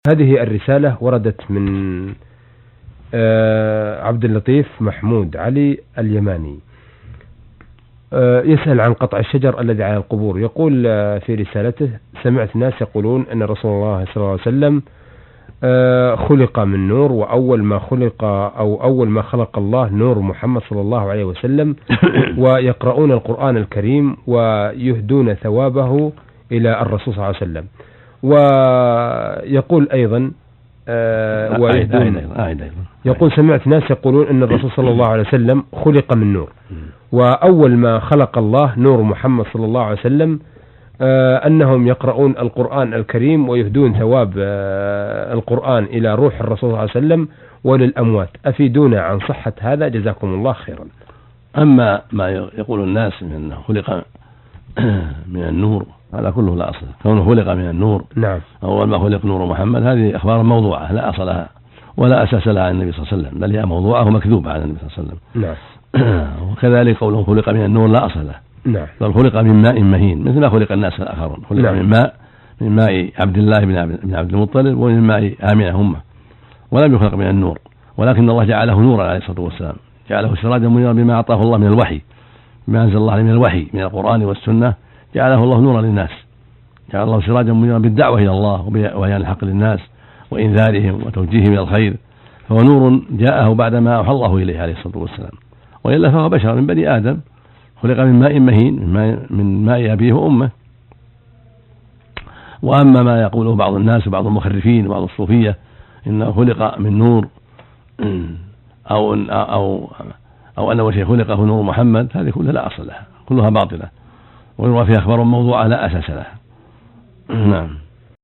هذه الرسالة وردت من عبد اللطيف محمود علي اليماني، يسأل عن قطع الشجر الذي على القبور. يقول في رسالته: سمعت ناس يقولون أن رسول الله صلى الله عليه وسلم خلق من نور، وأول ما خلق الله نور محمد صلى الله عليه وسلم، ويقرؤون القرآن الكريم ويهدون ثوابه إلى الرسول صلى الله عليه وسلم. ويقول أيضا يقول: سمعت ناس يقولون أن الرسول صلى الله عليه وسلم خلق من نور، وأول ما خلق الله نور محمد صلى الله عليه وسلم، أنهم يقرؤون القرآن الكريم ويهدون ثواب القرآن إلى روح الرسول صلى الله عليه وسلم وللأموات. أفيدونا عن صحة هذا جزاكم الله خيرا. أما ما يقول الناس من أنه خلق من النور هذا كله لا أصل، كونه خلق من النور. نعم. أول ما خلق نور محمد هذه أخبار موضوعة لا أصل لها ولا أساس لها عن النبي صلى الله عليه وسلم، بل هي موضوعة ومكذوبة عن النبي صلى الله عليه وسلم. نعم. وكذلك قوله خلق من النور لا أصل له. نعم. بل خلق من ماء مهين مثل ما خلق الناس الآخرون، خلق نعم. من ماء عبد الله بن عبد المطلب ومن ماء آمنة أمه، ولم يخلق من النور، ولكن الله جعله نورا عليه الصلاة والسلام، جعله سراجا منيرا بما أعطاه الله من الوحي، بما أنزل الله من الوحي من القرآن والسنة، جعله الله نورا للناس، جعل الله سراجا منيرا بالدعوة إلى الله وبيان الحق للناس وإنذارهم وتوجيههم إلى الخير، فهو نور جاءه بعدما أوحى الله إليه عليه الصلاة والسلام، وإلا فهو بشر من بني آدم، خلق من ماء مهين من ماء أبيه وأمه. وأما ما يقوله بعض الناس وبعض المخرفين وبعض الصوفية إنه خلق من نور أو أنه شيء خلقه نور محمد، هذه كلها لا أصل لها، كلها باطلة، ويروى فيها أخبار موضوعة لا أساس لها. نعم.